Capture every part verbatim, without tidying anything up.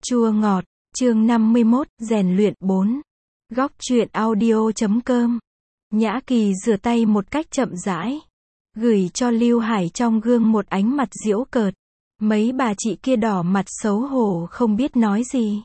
Chua ngọt, chương năm mươi mốt, rèn luyện bốn. Góc truyện audio chấm com. Nhã Kỳ rửa tay một cách chậm rãi, gửi cho Lưu Hải trong gương một ánh mặt giễu cợt. Mấy bà chị kia đỏ mặt xấu hổ không biết nói gì.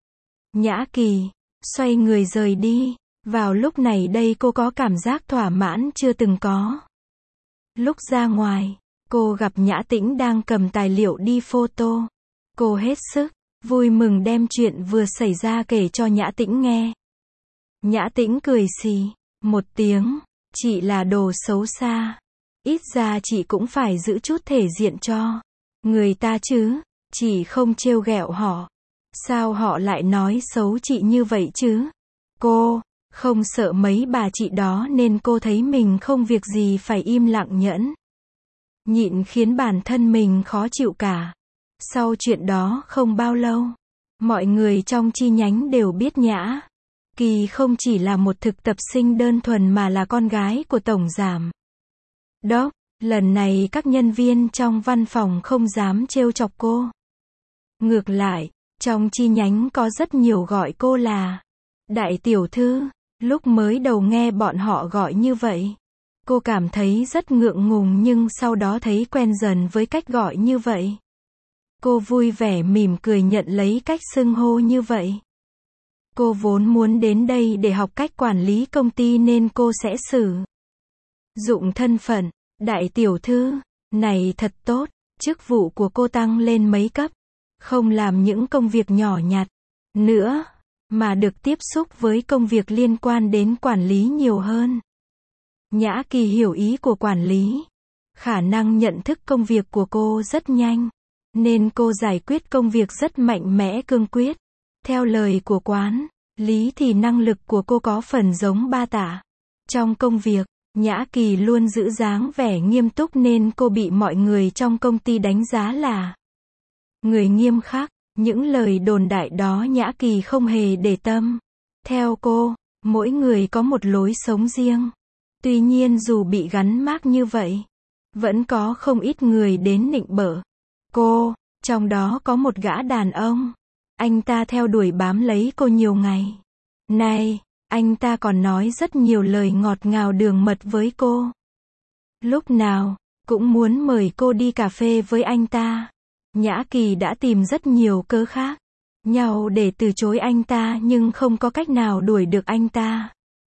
Nhã Kỳ xoay người rời đi. Vào lúc này đây cô có cảm giác thỏa mãn chưa từng có. Lúc ra ngoài, cô gặp Nhã Tĩnh đang cầm tài liệu đi photo. Cô hết sức vui mừng đem chuyện vừa xảy ra kể cho Nhã Tĩnh nghe. Nhã Tĩnh cười xì một tiếng, chị là đồ xấu xa. Ít ra chị cũng phải giữ chút thể diện cho người ta chứ, chị không trêu ghẹo họ. Sao họ lại nói xấu chị như vậy chứ? Cô không sợ mấy bà chị đó nên cô thấy mình không việc gì phải im lặng nhẫn nhịn khiến bản thân mình khó chịu cả. Sau chuyện đó không bao lâu, mọi người trong chi nhánh đều biết Nhã Kỳ không chỉ là một thực tập sinh đơn thuần mà là con gái của tổng giám đốc. Lần này các nhân viên trong văn phòng không dám trêu chọc cô. Ngược lại, trong chi nhánh có rất nhiều gọi cô là đại tiểu thư. Lúc mới đầu nghe bọn họ gọi như vậy, cô cảm thấy rất ngượng ngùng, nhưng sau đó thấy quen dần với cách gọi như vậy. Cô vui vẻ mỉm cười nhận lấy cách xưng hô như vậy. Cô vốn muốn đến đây để học cách quản lý công ty nên cô sẽ sử dụng thân phận đại tiểu thư này thật tốt. Chức vụ của cô tăng lên mấy cấp, không làm những công việc nhỏ nhặt nữa, mà được tiếp xúc với công việc liên quan đến quản lý nhiều hơn. Nhã Kỳ hiểu ý của quản lý. Khả năng nhận thức công việc của cô rất nhanh, nên cô giải quyết công việc rất mạnh mẽ cương quyết. Theo lời của quản lý thì năng lực của cô có phần giống ba tả. Trong công việc, Nhã Kỳ luôn giữ dáng vẻ nghiêm túc nên cô bị mọi người trong công ty đánh giá là người nghiêm khắc. Những lời đồn đại đó Nhã Kỳ không hề để tâm. Theo cô, mỗi người có một lối sống riêng. Tuy nhiên dù bị gắn mác như vậy, vẫn có không ít người đến nịnh bợ cô. Trong đó có một gã đàn ông. Anh ta theo đuổi bám lấy cô nhiều ngày. Này, anh ta còn nói rất nhiều lời ngọt ngào đường mật với cô. Lúc nào cũng muốn mời cô đi cà phê với anh ta. Nhã Kỳ đã tìm rất nhiều cớ khác nhau để từ chối anh ta nhưng không có cách nào đuổi được anh ta.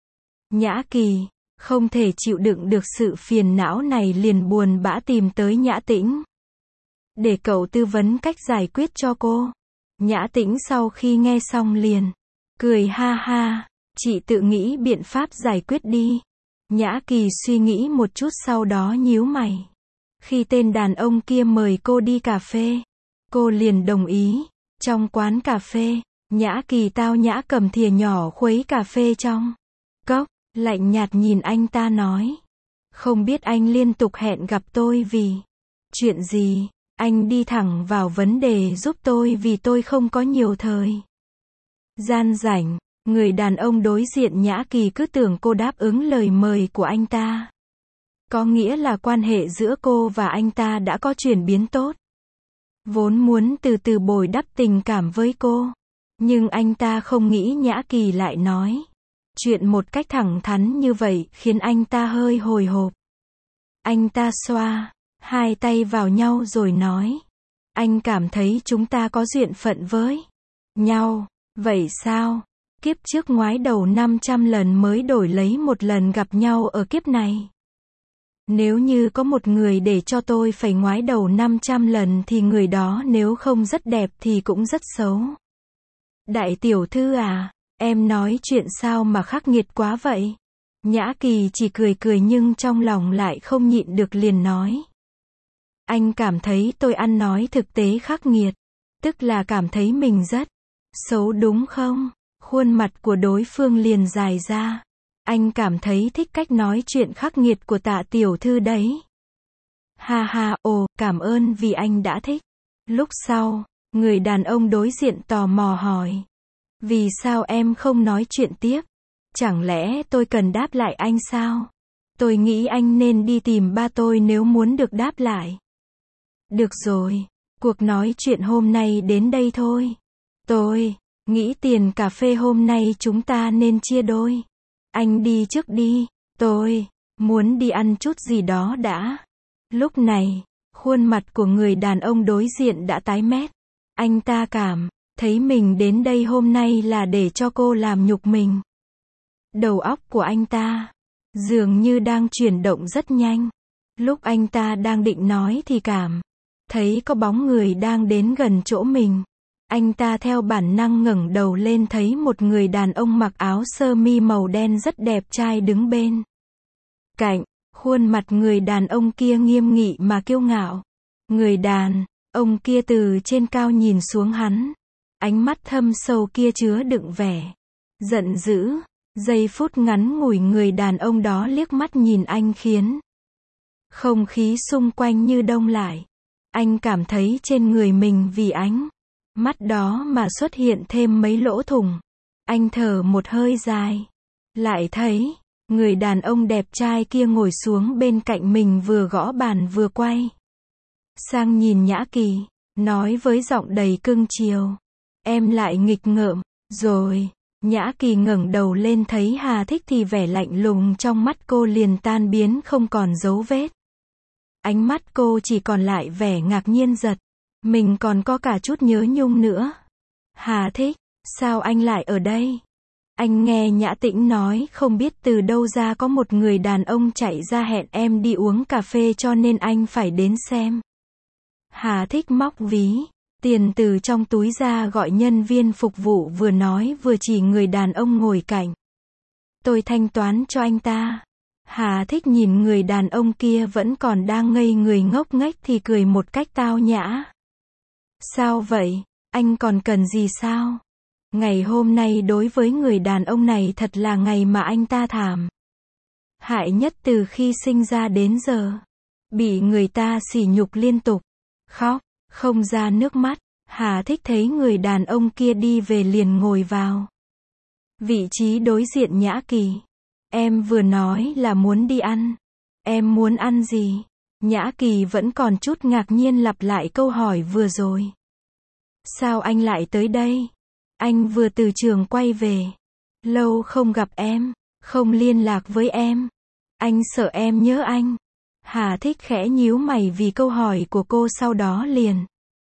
Nhã Kỳ không thể chịu đựng được sự phiền não này, liền buồn bã tìm tới Nhã Tĩnh để cậu tư vấn cách giải quyết cho cô. Nhã Tĩnh sau khi nghe xong liền cười ha ha, chị tự nghĩ biện pháp giải quyết đi. Nhã Kỳ suy nghĩ một chút sau đó nhíu mày. Khi tên đàn ông kia mời cô đi cà phê, cô liền đồng ý. Trong quán cà phê, Nhã Kỳ tao nhã cầm thìa nhỏ khuấy cà phê trong cốc, lạnh nhạt nhìn anh ta nói. Không biết anh liên tục hẹn gặp tôi vì chuyện gì? Anh đi thẳng vào vấn đề giúp tôi vì tôi không có nhiều thời gian rảnh. Người đàn ông đối diện Nhã Kỳ cứ tưởng cô đáp ứng lời mời của anh ta, có nghĩa là quan hệ giữa cô và anh ta đã có chuyển biến tốt. Vốn muốn từ từ bồi đắp tình cảm với cô, nhưng anh ta không nghĩ Nhã Kỳ lại nói chuyện một cách thẳng thắn như vậy, khiến anh ta hơi hồi hộp. Anh ta xoa hai tay vào nhau rồi nói, anh cảm thấy chúng ta có duyên phận với nhau. Vậy sao? Kiếp trước ngoái đầu năm trăm lần mới đổi lấy một lần gặp nhau ở kiếp này. Nếu như có một người để cho tôi phải ngoái đầu năm trăm lần thì người đó nếu không rất đẹp thì cũng rất xấu. Đại tiểu thư à, em nói chuyện sao mà khắc nghiệt quá vậy? Nhã Kỳ chỉ cười cười nhưng trong lòng lại không nhịn được liền nói. Anh cảm thấy tôi ăn nói thực tế khắc nghiệt, tức là cảm thấy mình rất xấu đúng không? Khuôn mặt của đối phương liền dài ra. Anh cảm thấy thích cách nói chuyện khắc nghiệt của Tạ tiểu thư đấy. Ha ha, ồ, cảm ơn vì anh đã thích. Lúc sau, người đàn ông đối diện tò mò hỏi. Vì sao em không nói chuyện tiếp? Chẳng lẽ tôi cần đáp lại anh sao? Tôi nghĩ anh nên đi tìm ba tôi nếu muốn được đáp lại. Được rồi, cuộc nói chuyện hôm nay đến đây thôi. Tôi nghĩ tiền cà phê hôm nay chúng ta nên chia đôi. Anh đi trước đi, tôi muốn đi ăn chút gì đó đã. Lúc này, khuôn mặt của người đàn ông đối diện đã tái mét. Anh ta cảm thấy mình đến đây hôm nay là để cho cô làm nhục mình. Đầu óc của anh ta dường như đang chuyển động rất nhanh. Lúc anh ta đang định nói thì cảm thấy có bóng người đang đến gần chỗ mình. Anh ta theo bản năng ngẩng đầu lên thấy một người đàn ông mặc áo sơ mi màu đen rất đẹp trai đứng bên cạnh. Khuôn mặt người đàn ông kia nghiêm nghị mà kiêu ngạo. Người đàn ông kia từ trên cao nhìn xuống hắn. Ánh mắt thâm sâu kia chứa đựng vẻ giận dữ. Giây phút ngắn ngủi người đàn ông đó liếc mắt nhìn anh khiến không khí xung quanh như đông lại. Anh cảm thấy trên người mình vì ánh mắt đó mà xuất hiện thêm mấy lỗ thủng. Anh thở một hơi dài. Lại thấy người đàn ông đẹp trai kia ngồi xuống bên cạnh mình vừa gõ bàn vừa quay sang nhìn Nhã Kỳ, nói với giọng đầy cưng chiều. Em lại nghịch ngợm rồi. Nhã Kỳ ngẩng đầu lên thấy Hà Thích thì vẻ lạnh lùng trong mắt cô liền tan biến không còn dấu vết. Ánh mắt cô chỉ còn lại vẻ ngạc nhiên giật. Mình còn có cả chút nhớ nhung nữa. Hà Thích, sao anh lại ở đây? Anh nghe Nhã Tĩnh nói không biết từ đâu ra có một người đàn ông chạy ra hẹn em đi uống cà phê cho nên anh phải đến xem. Hà Thích móc ví tiền từ trong túi ra gọi nhân viên phục vụ vừa nói vừa chỉ người đàn ông ngồi cạnh. Tôi thanh toán cho anh ta. Hà Thích nhìn người đàn ông kia vẫn còn đang ngây người ngốc nghếch thì cười một cách tao nhã. Sao vậy? Anh còn cần gì sao? Ngày hôm nay đối với người đàn ông này thật là ngày mà anh ta thảm hại nhất từ khi sinh ra đến giờ. Bị người ta sỉ nhục liên tục. Khóc, không ra nước mắt. Hà Thích thấy người đàn ông kia đi về liền ngồi vào vị trí đối diện Nhã Kỳ. Em vừa nói là muốn đi ăn. Em muốn ăn gì? Nhã Kỳ vẫn còn chút ngạc nhiên lặp lại câu hỏi vừa rồi. Sao anh lại tới đây? Anh vừa từ trường quay về. Lâu không gặp em, không liên lạc với em. Anh sợ em nhớ anh. Hà Thích khẽ nhíu mày vì câu hỏi của cô sau đó liền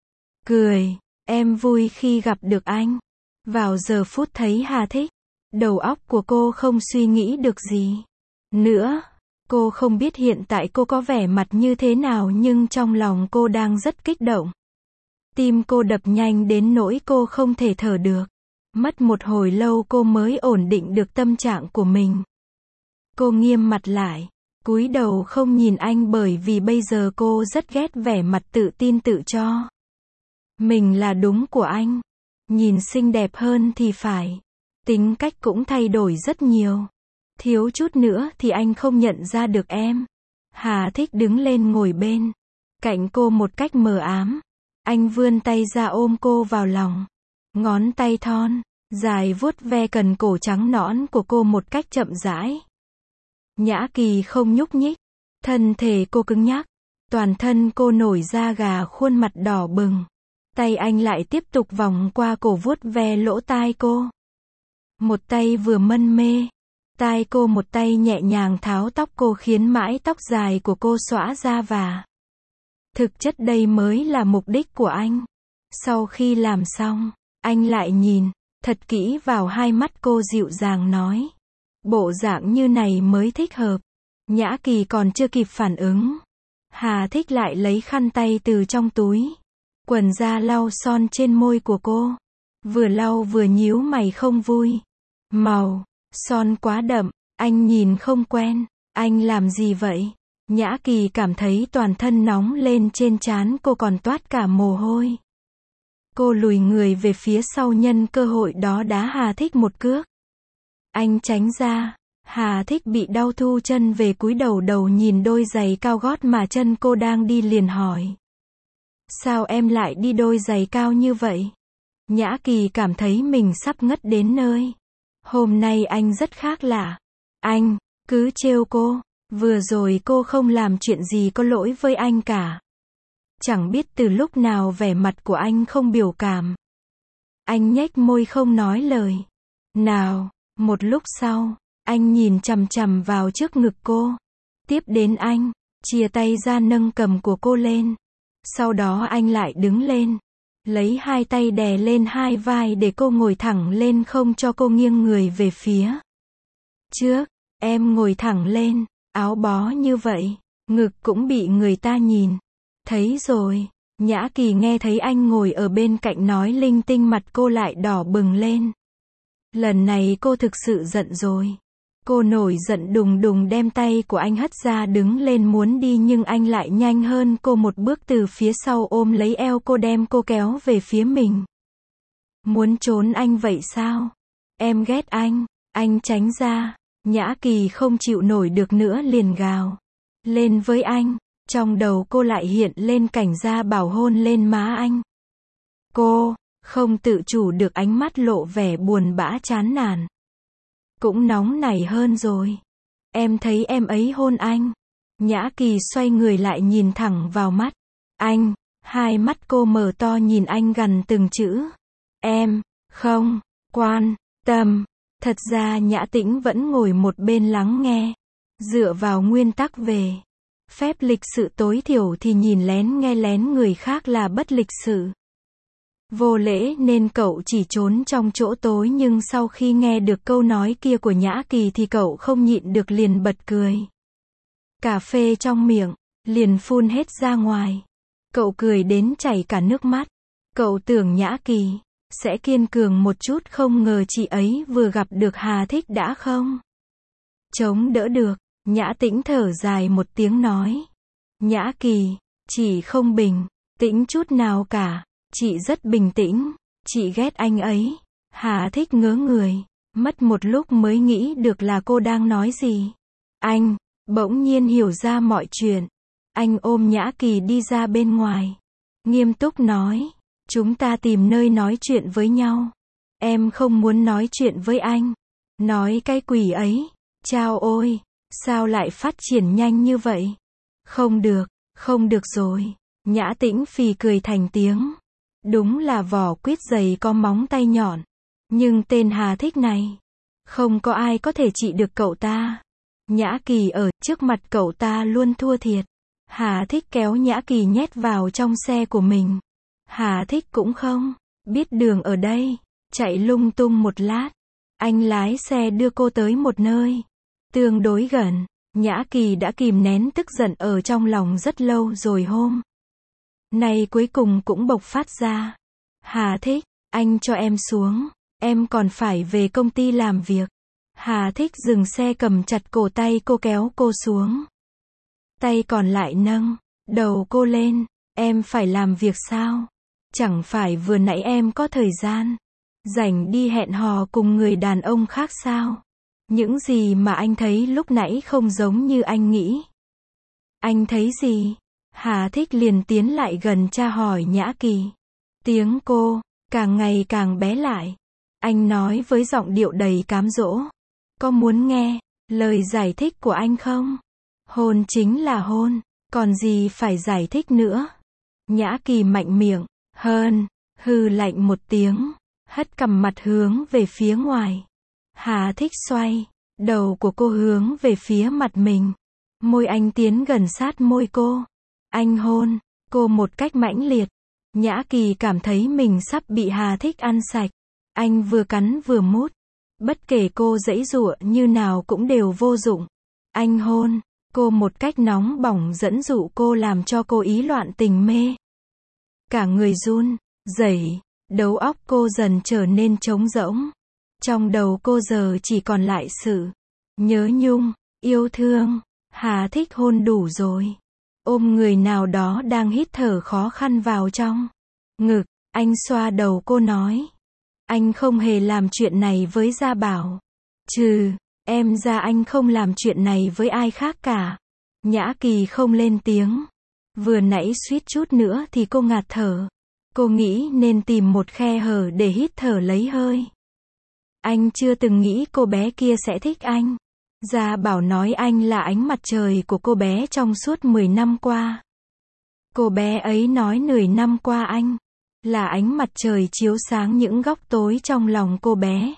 cười. Em vui khi gặp được anh. Vào giờ phút thấy Hà Thích, đầu óc của cô không suy nghĩ được gì nữa. Cô không biết hiện tại cô có vẻ mặt như thế nào nhưng trong lòng cô đang rất kích động. Tim cô đập nhanh đến nỗi cô không thể thở được. Mất một hồi lâu cô mới ổn định được tâm trạng của mình. Cô nghiêm mặt lại, cúi đầu không nhìn anh bởi vì bây giờ cô rất ghét vẻ mặt tự tin tự cho mình là đúng của anh. Nhìn xinh đẹp hơn thì phải. Tính cách cũng thay đổi rất nhiều. Thiếu chút nữa thì anh không nhận ra được em. Hà Thích đứng lên ngồi bên cạnh cô một cách mờ ám. Anh vươn tay ra ôm cô vào lòng. Ngón tay thon dài vuốt ve cần cổ trắng nõn của cô một cách chậm rãi. Nhã Kỳ không nhúc nhích. Thân thể cô cứng nhắc. Toàn thân cô nổi da gà, khuôn mặt đỏ bừng. Tay anh lại tiếp tục vòng qua cổ vuốt ve lỗ tai cô. Một tay vừa mân mê tai cô, một tay nhẹ nhàng tháo tóc cô khiến mái tóc dài của cô xõa ra và thực chất đây mới là mục đích của anh. Sau khi làm xong, anh lại nhìn thật kỹ vào hai mắt cô dịu dàng nói. Bộ dạng như này mới thích hợp. Nhã Kỳ còn chưa kịp phản ứng. Hà Thích lại lấy khăn tay từ trong túi quần ra lau son trên môi của cô. Vừa lau vừa nhíu mày không vui. Màu son quá đậm, anh nhìn không quen. Anh làm gì vậy? Nhã Kỳ cảm thấy toàn thân nóng lên, trên trán cô còn toát cả mồ hôi. Cô lùi người về phía sau nhân cơ hội đó đá Hà Thích một cước. Anh tránh ra. Hà Thích bị đau thu chân về cúi đầu đầu nhìn đôi giày cao gót mà chân cô đang đi liền hỏi. Sao em lại đi đôi giày cao như vậy? Nhã Kỳ cảm thấy mình sắp ngất đến nơi. Hôm nay anh rất khác lạ. Anh cứ trêu cô. Vừa rồi cô không làm chuyện gì có lỗi với anh cả. Chẳng biết từ lúc nào vẻ mặt của anh không biểu cảm. Anh nhếch môi không nói lời nào. Một lúc sau, anh nhìn chằm chằm vào trước ngực cô. Tiếp đến anh, chia tay ra nâng cầm của cô lên. Sau đó anh lại đứng lên, lấy hai tay đè lên hai vai để cô ngồi thẳng lên không cho cô nghiêng người về phía trước. Em ngồi thẳng lên, áo bó như vậy, ngực cũng bị người ta nhìn. Thấy rồi, Nhã Kỳ nghe thấy anh ngồi ở bên cạnh nói linh tinh, mặt cô lại đỏ bừng lên. Lần này cô thực sự giận rồi. Cô nổi giận đùng đùng đem tay của anh hất ra đứng lên muốn đi, nhưng anh lại nhanh hơn cô một bước từ phía sau ôm lấy eo cô đem cô kéo về phía mình. Muốn trốn anh vậy sao? Em ghét anh. Anh tránh ra. Nhã Kỳ không chịu nổi được nữa liền gào lên với anh. Trong đầu cô lại hiện lên cảnh Gia Bảo hôn lên má anh. Cô không tự chủ được ánh mắt lộ vẻ buồn bã chán nản. Cũng nóng nảy hơn rồi. Em thấy em ấy hôn anh. Nhã Kỳ xoay người lại nhìn thẳng vào mắt anh. Hai mắt cô mở to nhìn anh gần từng chữ. Em không quan tâm. Thật ra Nhã Tĩnh vẫn ngồi một bên lắng nghe. Dựa vào nguyên tắc về phép lịch sự tối thiểu thì nhìn lén nghe lén người khác là bất lịch sự, vô lễ, nên cậu chỉ trốn trong chỗ tối, nhưng sau khi nghe được câu nói kia của Nhã Kỳ thì cậu không nhịn được liền bật cười. Cà phê trong miệng liền phun hết ra ngoài. Cậu cười đến chảy cả nước mắt. Cậu tưởng Nhã Kỳ sẽ kiên cường một chút, không ngờ chị ấy vừa gặp được Hà Thích đã không chống đỡ được. Nhã Tĩnh thở dài một tiếng nói. Nhã Kỳ, chị không bình tĩnh chút nào cả. Chị rất bình tĩnh. Chị ghét anh ấy. Hà Thích ngớ người. Mất một lúc mới nghĩ được là cô đang nói gì. Anh bỗng nhiên hiểu ra mọi chuyện. Anh ôm Nhã Kỳ đi ra bên ngoài. Nghiêm túc nói. Chúng ta tìm nơi nói chuyện với nhau. Em không muốn nói chuyện với anh. Nói cái quỷ ấy. Chao ôi. Sao lại phát triển nhanh như vậy? Không được, không được rồi. Nhã Tĩnh phì cười thành tiếng. Đúng là vỏ quýt dày có móng tay nhọn. Nhưng tên Hà Thích này, không có ai có thể trị được cậu ta. Nhã Kỳ ở trước mặt cậu ta luôn thua thiệt. Hà Thích kéo Nhã Kỳ nhét vào trong xe của mình. Hà Thích cũng không biết đường ở đây. Chạy lung tung một lát. Anh lái xe đưa cô tới một nơi tương đối gần. Nhã Kỳ đã kìm nén tức giận ở trong lòng rất lâu rồi, hôm nay cuối cùng cũng bộc phát ra. Hà Thích, anh cho em xuống. Em còn phải về công ty làm việc. Hà Thích dừng xe cầm chặt cổ tay cô kéo cô xuống. Tay còn lại nâng đầu cô lên. Em phải làm việc sao? Chẳng phải vừa nãy em có thời gian rảnh đi hẹn hò cùng người đàn ông khác sao? Những gì mà anh thấy lúc nãy không giống như anh nghĩ. Anh thấy gì? Hà Thích liền tiến lại gần tra hỏi Nhã Kỳ. Tiếng cô càng ngày càng bé lại. Anh nói với giọng điệu đầy cám dỗ. Có muốn nghe lời giải thích của anh không? Hôn chính là hôn, còn gì phải giải thích nữa. Nhã Kỳ mạnh miệng hơn, hừ lạnh một tiếng, hất cằm mặt hướng về phía ngoài. Hà Thích xoay đầu của cô hướng về phía mặt mình. Môi anh tiến gần sát môi cô. Anh hôn cô một cách mãnh liệt. Nhã Kỳ cảm thấy mình sắp bị Hà Thích ăn sạch. Anh vừa cắn vừa mút. Bất kể cô giãy giụa như nào cũng đều vô dụng. Anh hôn cô một cách nóng bỏng dẫn dụ cô, làm cho cô ý loạn tình mê. Cả người run rẩy, đầu óc cô dần trở nên trống rỗng. Trong đầu cô giờ chỉ còn lại sự nhớ nhung, yêu thương. Hà Thích hôn đủ rồi. Ôm người nào đó đang hít thở khó khăn vào trong ngực. Anh xoa đầu cô nói. Anh không hề làm chuyện này với Gia Bảo. Trừ em ra anh không làm chuyện này với ai khác cả. Nhã Kỳ không lên tiếng. Vừa nãy suýt chút nữa thì cô ngạt thở. Cô nghĩ nên tìm một khe hở để hít thở lấy hơi. Anh chưa từng nghĩ cô bé kia sẽ thích anh. Gia Bảo nói anh là ánh mặt trời của cô bé trong suốt mười năm qua. Cô bé ấy nói mười năm qua anh là ánh mặt trời chiếu sáng những góc tối trong lòng cô bé.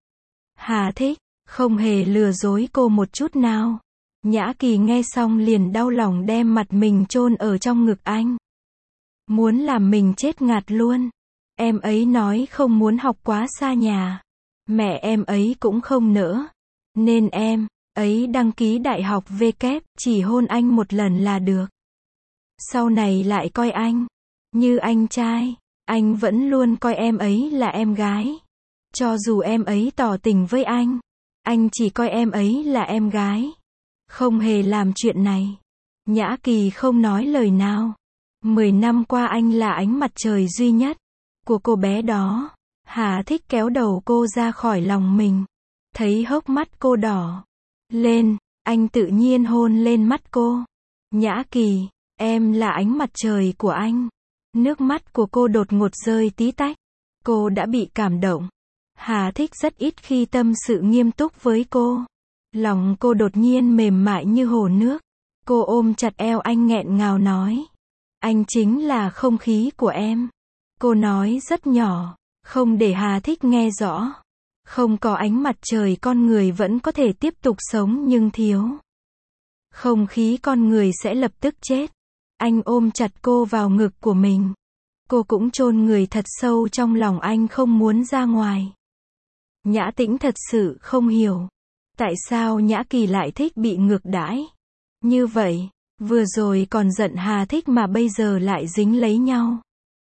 Hà Thích, không hề lừa dối cô một chút nào. Nhã Kỳ nghe xong liền đau lòng đem mặt mình chôn ở trong ngực anh. Muốn làm mình chết ngạt luôn. Em ấy nói không muốn học quá xa nhà. Mẹ em ấy cũng không nỡ. Nên em ấy đăng ký đại học V kép, chỉ hôn anh một lần là được. Sau này lại coi anh như anh trai. Anh vẫn luôn coi em ấy là em gái. Cho dù em ấy tỏ tình với anh, anh chỉ coi em ấy là em gái. Không hề làm chuyện này. Nhã Kỳ không nói lời nào. Mười năm qua anh là ánh mặt trời duy nhất của cô bé đó. Hà Thích kéo đầu cô ra khỏi lòng mình. Thấy hốc mắt cô đỏ lên, anh tự nhiên hôn lên mắt cô. Nhã Kỳ, em là ánh mặt trời của anh. Nước mắt của cô đột ngột rơi tí tách. Cô đã bị cảm động. Hà Thích rất ít khi tâm sự nghiêm túc với cô. Lòng cô đột nhiên mềm mại như hồ nước. Cô ôm chặt eo anh nghẹn ngào nói. Anh chính là không khí của em. Cô nói rất nhỏ, không để Hà Thích nghe rõ. Không có ánh mặt trời con người vẫn có thể tiếp tục sống nhưng thiếu không khí con người sẽ lập tức chết. Anh ôm chặt cô vào ngực của mình. Cô cũng chôn người thật sâu trong lòng anh không muốn ra ngoài. Nhã Tĩnh thật sự không hiểu. Tại sao Nhã Kỳ lại thích bị ngược đãi như vậy? Vừa rồi còn giận Hà Thích mà bây giờ lại dính lấy nhau.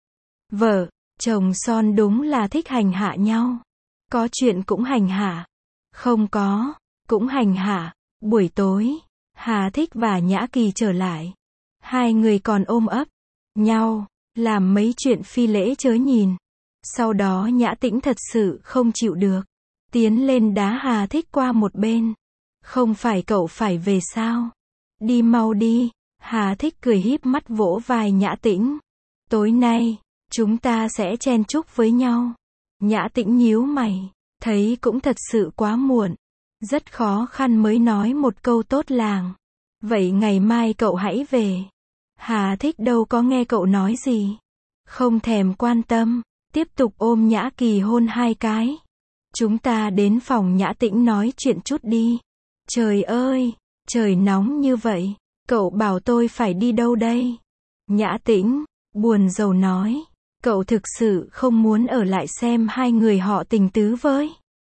Vợ, chồng son đúng là thích hành hạ nhau. Có chuyện cũng hành hạ. Không có, cũng hành hạ. Buổi tối, Hà Thích và Nhã Kỳ trở lại. Hai người còn ôm ấp nhau, làm mấy chuyện phi lễ chớ nhìn. Sau đó Nhã Tĩnh thật sự không chịu được. Tiến lên đá Hà Thích qua một bên. Không phải cậu phải về sao? Đi mau đi. Hà Thích cười híp mắt vỗ vai Nhã Tĩnh. Tối nay, chúng ta sẽ chen chúc với nhau. Nhã Tĩnh nhíu mày. Thấy cũng thật sự quá muộn. Rất khó khăn mới nói một câu tốt làng. Vậy ngày mai cậu hãy về. Hà Thích đâu có nghe cậu nói gì. Không thèm quan tâm. Tiếp tục ôm Nhã Kỳ hôn hai cái. Chúng ta đến phòng Nhã Tĩnh nói chuyện chút đi. Trời ơi, trời nóng như vậy. Cậu bảo tôi phải đi đâu đây? Nhã Tĩnh, buồn rầu nói. Cậu thực sự không muốn ở lại xem hai người họ tình tứ với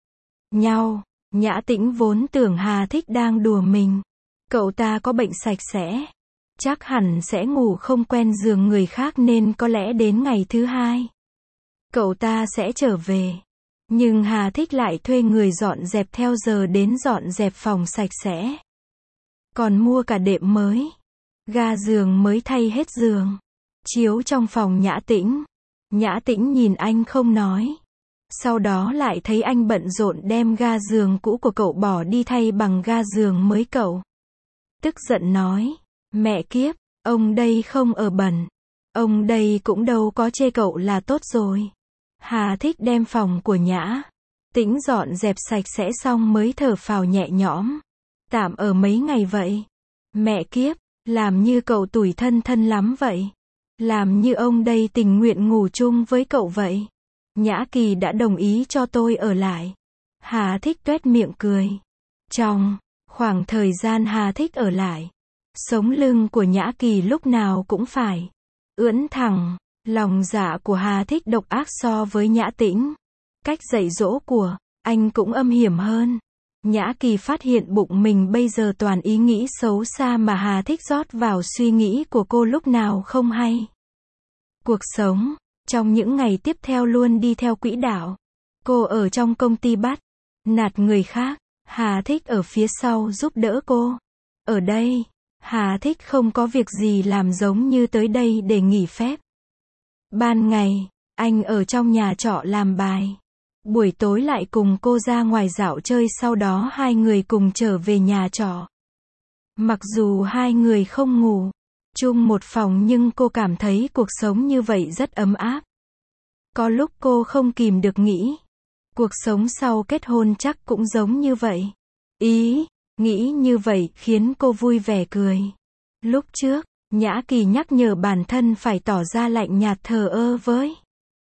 nhau. Nhã Tĩnh vốn tưởng Hà Thích đang đùa mình. Cậu ta có bệnh sạch sẽ. Chắc hẳn sẽ ngủ không quen giường người khác nên có lẽ đến ngày thứ hai cậu ta sẽ trở về. Nhưng Hà Thích lại thuê người dọn dẹp theo giờ đến dọn dẹp phòng sạch sẽ. Còn mua cả đệm mới. Ga giường mới thay hết giường. Chiếu trong phòng Nhã Tĩnh. Nhã Tĩnh nhìn anh không nói. Sau đó lại thấy anh bận rộn đem ga giường cũ của cậu bỏ đi thay bằng ga giường mới cậu. Tức giận nói. Mẹ kiếp, ông đây không ở bẩn. Ông đây cũng đâu có chê cậu là tốt rồi. Hà Thích đem phòng của Nhã Tĩnh dọn dẹp sạch sẽ xong mới thở phào nhẹ nhõm. Tạm ở mấy ngày vậy. Mẹ kiếp, làm như cậu tủi thân thân lắm vậy. Làm như ông đây tình nguyện ngủ chung với cậu vậy. Nhã Kỳ đã đồng ý cho tôi ở lại. Hà Thích tuét miệng cười. Trong khoảng thời gian Hà Thích ở lại, sống lưng của Nhã Kỳ lúc nào cũng phải ưỡn thẳng. Lòng dạ của Hà Thích độc ác so với Nhã Tĩnh. Cách dạy dỗ của anh cũng âm hiểm hơn. Nhã Kỳ phát hiện bụng mình bây giờ toàn ý nghĩ xấu xa mà Hà Thích rót vào suy nghĩ của cô lúc nào không hay. Cuộc sống trong những ngày tiếp theo luôn đi theo quỹ đạo. Cô ở trong công ty bắt nạt người khác. Hà Thích ở phía sau giúp đỡ cô. Ở đây, Hà Thích không có việc gì làm giống như tới đây để nghỉ phép. Ban ngày, anh ở trong nhà trọ làm bài. Buổi tối lại cùng cô ra ngoài dạo chơi, sau đó hai người cùng trở về nhà trọ. Mặc dù hai người không ngủ chung một phòng nhưng cô cảm thấy cuộc sống như vậy rất ấm áp. Có lúc cô không kìm được nghĩ, cuộc sống sau kết hôn chắc cũng giống như vậy. Ý, nghĩ như vậy khiến cô vui vẻ cười. Lúc trước, Nhã Kỳ nhắc nhở bản thân phải tỏ ra lạnh nhạt thờ ơ với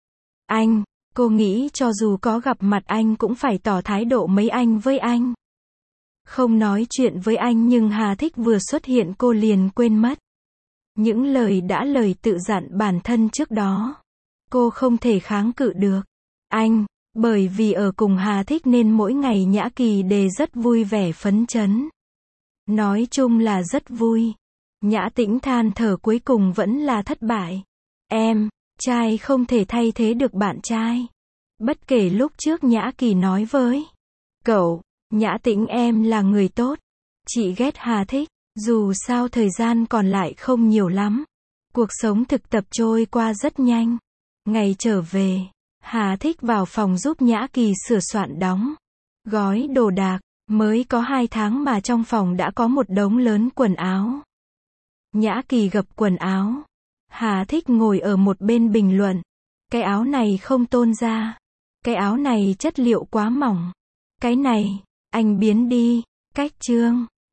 Anh, cô nghĩ cho dù có gặp mặt anh cũng phải tỏ thái độ mấy anh với anh. Không nói chuyện với anh nhưng Hà Thích vừa xuất hiện cô liền quên mất. Những lời đã lời tự dặn bản thân trước đó. Cô không thể kháng cự được. Anh, bởi vì ở cùng Hà Thích nên mỗi ngày Nhã Kỳ đều rất vui vẻ phấn chấn. Nói chung là rất vui. Nhã Tĩnh than thở cuối cùng vẫn là thất bại. Em, trai không thể thay thế được bạn trai. Bất kể lúc trước Nhã Kỳ nói với cậu, Nhã Tĩnh em là người tốt. Chị ghét Hà Thích. Dù sao thời gian còn lại không nhiều lắm. Cuộc sống thực tập trôi qua rất nhanh. Ngày trở về, Hà Thích vào phòng giúp Nhã Kỳ sửa soạn đóng gói đồ đạc. Mới có hai tháng mà trong phòng đã có một đống lớn quần áo. Nhã Kỳ gập quần áo. Hà Thích ngồi ở một bên bình luận. Cái áo này không tôn ra. Cái áo này chất liệu quá mỏng. Cái này, anh biến đi. Cách chương.